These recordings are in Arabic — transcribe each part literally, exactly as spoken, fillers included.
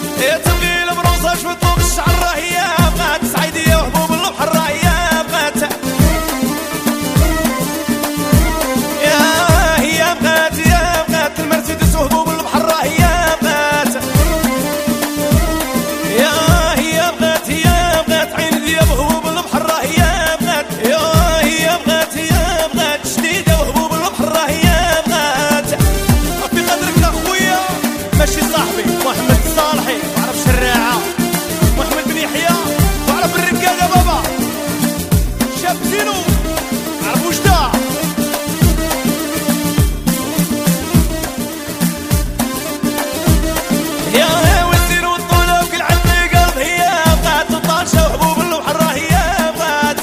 يا تبغي البروسة شوي طوب الشعر هي بغات سعيدية وحبوب البحر هي بغات يا هي بغات يا بغات المرسيدس وحبوب البحر هي بغات يا هي بغات هي بغات عين ذياب وحبوب البحر هي بغات يا هي بغات هي بغات جديدة وحبوب البحر هي بغات في قدرك اخويا ماشي صاحبي محمد الصالحي وعرف شراعة محمد بن يحيى وعرف الرقادة بابا شاب زينو عرف وجدة يا والزين والطولة وكل عندي قلب هي بغات وطاشة وحبوب البحر هي بغات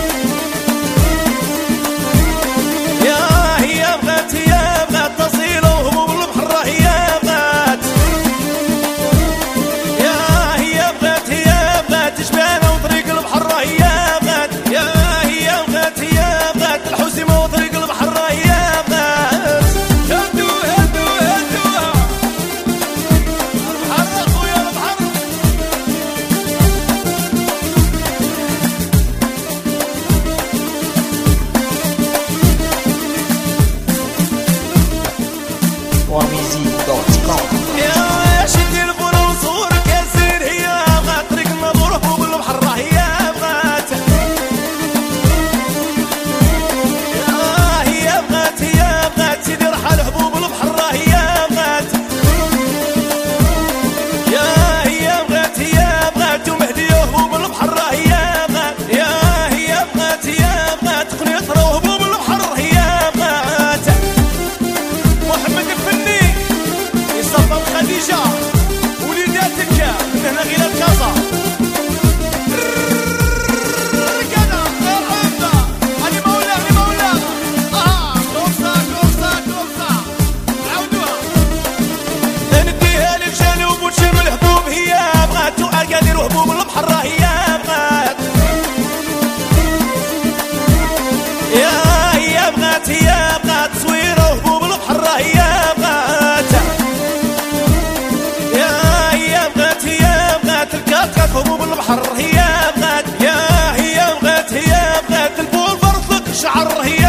يا هي بغات هي بغات تصيلة وحبوب البحر هي بغات يا هي بغات هي بغات جبانة وطريق البحر هي بغات يا هي بغات هي بغات الحسيمة وطريق البحر هي بغات هدو هدو هدو البحر اخويا البحر وميزيك دوت كوم. يا شدي البورة وصورك يا زين هي بغات طريق الناظور وحبوب البحر هي بغات يا هي بغات هي بغات سيدي رحل حبوب البحر هي بغات يا هي بغات هي بغات ومهدية وحبوب البحر هي بغات يا هي بغات هي بغات قنيطرة وحبوب البحر هي بغات محمد الفني يصفى خديجة وليداتك من هنا غير الكازا رجالة العمدة هاني مولا هاني مولا اه كوفسة كوفسة كوفسة عاودوها نديها للجنوب وتشم الحبوب هي بغات وأكادير وحبوب البحر هي بغات يا هي بغات هي بغات تصويرة وحبوب البحر هي بغات يا هي بغات هي بغات الكاتكات حبوب البحر هي بغات يا هي بغات هي بغات البول فرصك شعر هي